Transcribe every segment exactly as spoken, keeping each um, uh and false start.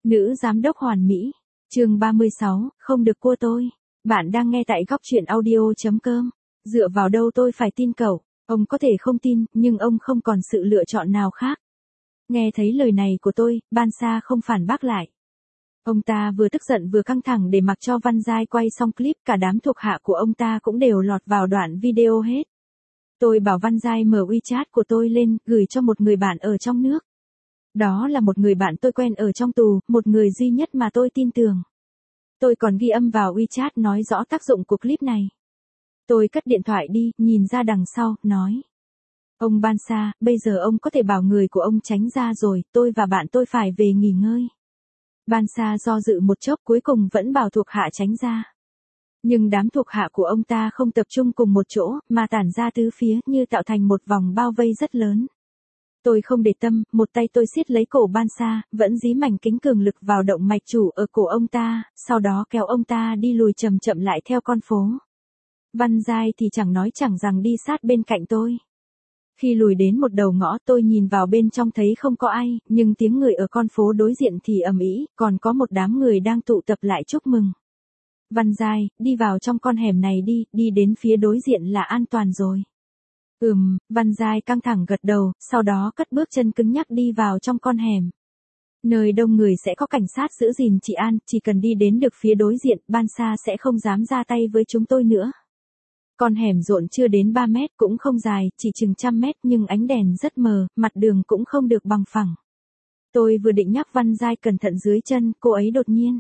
Nữ giám đốc hoàn mỹ. Chương ba mươi sáu, không được cua tôi. Bạn đang nghe tại góc truyện audio chấm com. Dựa vào đâu tôi phải tin cậu? Ông có thể không tin, nhưng ông không còn sự lựa chọn nào khác. Nghe thấy lời này của tôi, Ban Sa không phản bác lại. Ông ta vừa tức giận vừa căng thẳng để mặc cho Văn Giai quay xong clip, cả đám thuộc hạ của ông ta cũng đều lọt vào đoạn video hết. Tôi bảo Văn Giai mở WeChat của tôi lên, gửi cho một người bạn ở trong nước. Đó là một người bạn tôi quen ở trong tù, một người duy nhất mà tôi tin tưởng. Tôi còn ghi âm vào WeChat nói rõ tác dụng của clip này. Tôi cất điện thoại đi, nhìn ra đằng sau, nói. Ông Ban Sa, bây giờ ông có thể bảo người của ông tránh ra rồi, tôi và bạn tôi phải về nghỉ ngơi. Ban Sa do dự một chốc cuối cùng vẫn bảo thuộc hạ tránh ra. Nhưng đám thuộc hạ của ông ta không tập trung cùng một chỗ, mà tản ra tứ phía như tạo thành một vòng bao vây rất lớn. Tôi không để tâm, một tay tôi siết lấy cổ Ban Sa, vẫn dí mảnh kính cường lực vào động mạch chủ ở cổ ông ta, sau đó kéo ông ta đi lùi chậm chậm lại theo con phố. Văn Giai thì chẳng nói chẳng rằng đi sát bên cạnh tôi. Khi lùi đến một đầu ngõ tôi nhìn vào bên trong thấy không có ai, nhưng tiếng người ở con phố đối diện thì ầm ĩ, còn có một đám người đang tụ tập lại chúc mừng. Văn Giai, đi vào trong con hẻm này đi, đi đến phía đối diện là an toàn rồi. Ừm, Văn Giai căng thẳng gật đầu, sau đó cất bước chân cứng nhắc đi vào trong con hẻm. Nơi đông người sẽ có cảnh sát giữ gìn trị an, chỉ cần đi đến được phía đối diện, Ban Sa sẽ không dám ra tay với chúng tôi nữa. Con hẻm rộng chưa đến ba mét, cũng không dài, chỉ chừng trăm mét, nhưng ánh đèn rất mờ, mặt đường cũng không được bằng phẳng. Tôi vừa định nhắc Văn Giai cẩn thận dưới chân, cô ấy đột nhiên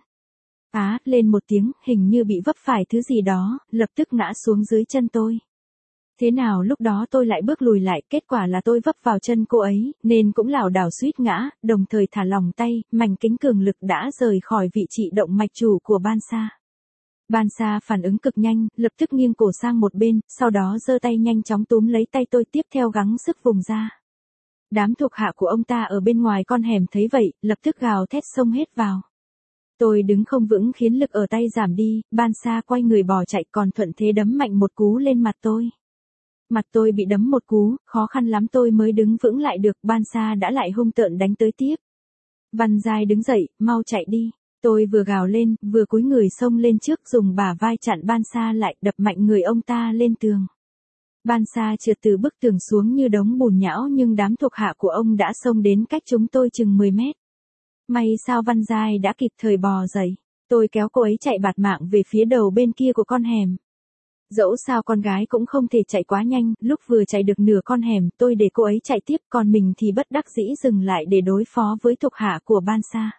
á lên một tiếng, hình như bị vấp phải thứ gì đó, lập tức ngã xuống dưới chân tôi. Thế nào lúc đó tôi lại bước lùi lại, kết quả là tôi vấp vào chân cô ấy, nên cũng lảo đảo suýt ngã, đồng thời thả lỏng tay, mảnh kính cường lực đã rời khỏi vị trí động mạch chủ của Ban Sa. Ban Sa phản ứng cực nhanh, lập tức nghiêng cổ sang một bên, sau đó giơ tay nhanh chóng túm lấy tay tôi, tiếp theo gắng sức vùng ra. Đám thuộc hạ của ông ta ở bên ngoài con hẻm thấy vậy, lập tức gào thét xông hết vào. Tôi đứng không vững khiến lực ở tay giảm đi, Ban Sa quay người bỏ chạy, còn thuận thế đấm mạnh một cú lên mặt tôi. Mặt tôi bị đấm một cú, khó khăn lắm tôi mới đứng vững lại được, Ban Sa đã lại hung tợn đánh tới tiếp. Văn Giai đứng dậy, mau chạy đi. Tôi vừa gào lên, vừa cúi người xông lên trước dùng bả vai chặn Ban Sa lại, đập mạnh người ông ta lên tường. Ban Sa trượt từ bức tường xuống như đống bùn nhão, nhưng đám thuộc hạ của ông đã xông đến cách chúng tôi chừng mười mét. May sao Văn Giai đã kịp thời bò dậy. Tôi kéo cô ấy chạy bạt mạng về phía đầu bên kia của con hẻm. Dẫu sao con gái cũng không thể chạy quá nhanh, lúc vừa chạy được nửa con hẻm, tôi để cô ấy chạy tiếp, còn mình thì bất đắc dĩ dừng lại để đối phó với thuộc hạ của Ban Sa.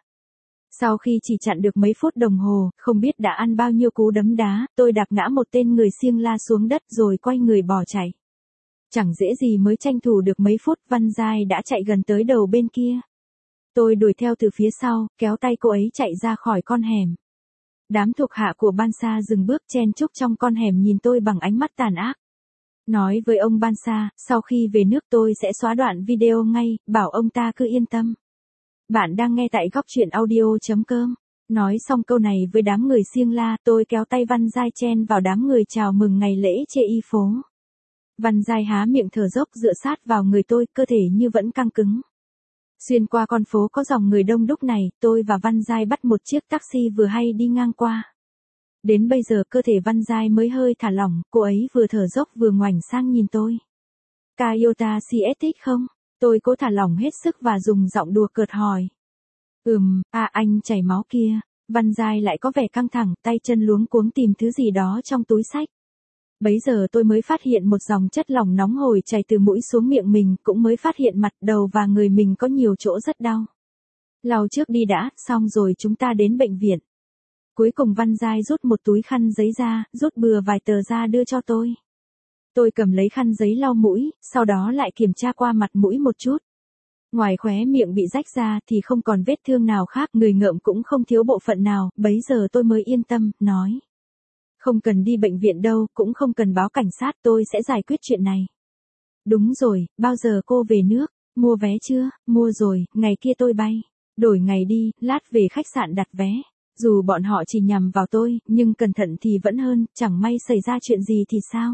Sau khi chỉ chặn được mấy phút đồng hồ, không biết đã ăn bao nhiêu cú đấm đá, tôi đạp ngã một tên người siêng la xuống đất rồi quay người bỏ chạy. Chẳng dễ gì mới tranh thủ được mấy phút, Văn Giai đã chạy gần tới đầu bên kia. Tôi đuổi theo từ phía sau, kéo tay cô ấy chạy ra khỏi con hẻm. Đám thuộc hạ của Ban Sa dừng bước chen chúc trong con hẻm nhìn tôi bằng ánh mắt tàn ác. Nói với ông Ban Sa, sau khi về nước tôi sẽ xóa đoạn video ngay, bảo ông ta cứ yên tâm. Bạn đang nghe tại góc truyện audio chấm com. Nói xong câu này với đám người siêng la, tôi kéo tay Văn Giai chen vào đám người chào mừng ngày lễ chê y phố. Văn Giai há miệng thở dốc dựa sát vào người tôi, cơ thể như vẫn căng cứng. Xuyên qua con phố có dòng người đông đúc này, tôi và Văn Giai bắt một chiếc taxi vừa hay đi ngang qua. Đến bây giờ cơ thể Văn Giai mới hơi thả lỏng, cô ấy vừa thở dốc vừa ngoảnh sang nhìn tôi. Toyota xê ét ích không? Tôi cố thả lỏng hết sức và dùng giọng đùa cợt hỏi. Ừm, à anh chảy máu kia. Văn Giai lại có vẻ căng thẳng, tay chân luống cuống tìm thứ gì đó trong túi xách. Bấy giờ tôi mới phát hiện một dòng chất lỏng nóng hổi chảy từ mũi xuống miệng mình, cũng mới phát hiện mặt, đầu và người mình có nhiều chỗ rất đau. Lau trước đi đã, xong rồi chúng ta đến bệnh viện. Cuối cùng Văn Giai rút một túi khăn giấy ra, rút bừa vài tờ ra đưa cho tôi. Tôi cầm lấy khăn giấy lau mũi, sau đó lại kiểm tra qua mặt mũi một chút. Ngoài khóe miệng bị rách ra thì không còn vết thương nào khác, người ngợm cũng không thiếu bộ phận nào, bấy giờ tôi mới yên tâm, nói. Không cần đi bệnh viện đâu, cũng không cần báo cảnh sát, tôi sẽ giải quyết chuyện này. Đúng rồi, bao giờ cô về nước? Mua vé chưa? Mua rồi, ngày kia tôi bay. Đổi ngày đi, lát về khách sạn đặt vé. Dù bọn họ chỉ nhằm vào tôi, nhưng cẩn thận thì vẫn hơn, chẳng may xảy ra chuyện gì thì sao?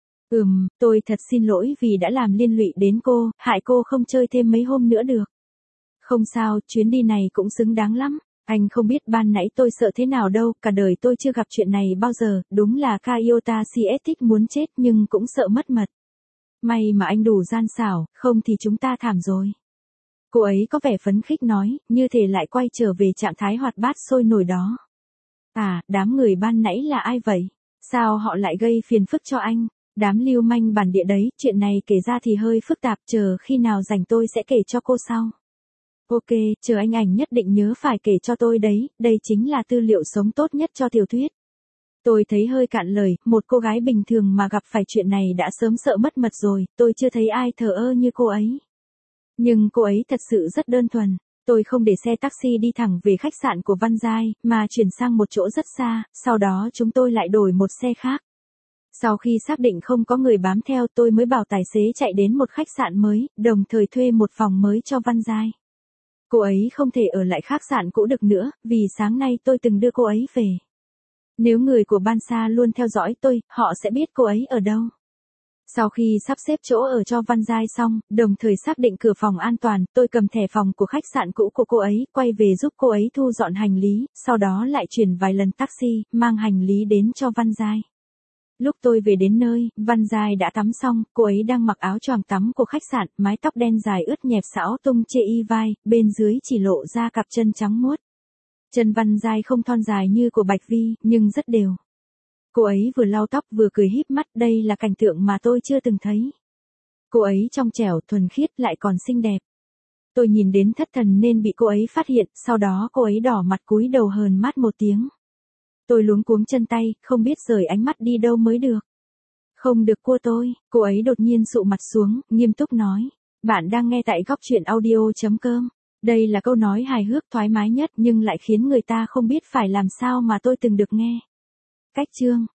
Ừm, tôi thật xin lỗi vì đã làm liên lụy đến cô, hại cô không chơi thêm mấy hôm nữa được. Không sao, chuyến đi này cũng xứng đáng lắm. Anh không biết ban nãy tôi sợ thế nào đâu, cả đời tôi chưa gặp chuyện này bao giờ, đúng là Kaiota xê ét thích muốn chết nhưng cũng sợ mất mật. May mà anh đủ gian xảo, không thì chúng ta thảm rồi. Cô ấy có vẻ phấn khích nói, như thể lại quay trở về trạng thái hoạt bát sôi nổi đó. À, đám người ban nãy là ai vậy? Sao họ lại gây phiền phức cho anh? Đám lưu manh bản địa đấy, chuyện này kể ra thì hơi phức tạp, chờ khi nào rảnh tôi sẽ kể cho cô sau. Ok, chờ anh ảnh nhất định nhớ phải kể cho tôi đấy, đây chính là tư liệu sống tốt nhất cho tiểu thuyết. Tôi thấy hơi cạn lời, một cô gái bình thường mà gặp phải chuyện này đã sớm sợ mất mật rồi, tôi chưa thấy ai thờ ơ như cô ấy. Nhưng cô ấy thật sự rất đơn thuần. Tôi không để xe taxi đi thẳng về khách sạn của Văn Giai, mà chuyển sang một chỗ rất xa, sau đó chúng tôi lại đổi một xe khác. Sau khi xác định không có người bám theo tôi mới bảo tài xế chạy đến một khách sạn mới, đồng thời thuê một phòng mới cho Văn Giai. Cô ấy không thể ở lại khách sạn cũ được nữa, vì sáng nay tôi từng đưa cô ấy về. Nếu người của Ban Sa luôn theo dõi tôi, họ sẽ biết cô ấy ở đâu. Sau khi sắp xếp chỗ ở cho Văn Giai xong, đồng thời xác định cửa phòng an toàn, tôi cầm thẻ phòng của khách sạn cũ của cô ấy, quay về giúp cô ấy thu dọn hành lý, sau đó lại chuyển vài lần taxi, mang hành lý đến cho Văn Giai. Lúc tôi về đến nơi, Văn Giai đã tắm xong, cô ấy đang mặc áo choàng tắm của khách sạn, mái tóc đen dài ướt nhẹp xõa tung chê y vai, bên dưới chỉ lộ ra cặp chân trắng muốt. Chân Văn Giai không thon dài như của Bạch Vi, nhưng rất đều. Cô ấy vừa lau tóc vừa cười híp mắt, đây là cảnh tượng mà tôi chưa từng thấy. Cô ấy trong trẻo, thuần khiết lại còn xinh đẹp. Tôi nhìn đến thất thần nên bị cô ấy phát hiện, sau đó cô ấy đỏ mặt cúi đầu hờn mát một tiếng. Tôi luống cuống chân tay, không biết rời ánh mắt đi đâu mới được. Không được cua tôi, cô ấy đột nhiên sụ mặt xuống, nghiêm túc nói. Bạn đang nghe tại góc truyện audio.com. Đây là câu nói hài hước thoải mái nhất nhưng lại khiến người ta không biết phải làm sao mà tôi từng được nghe. Cách chương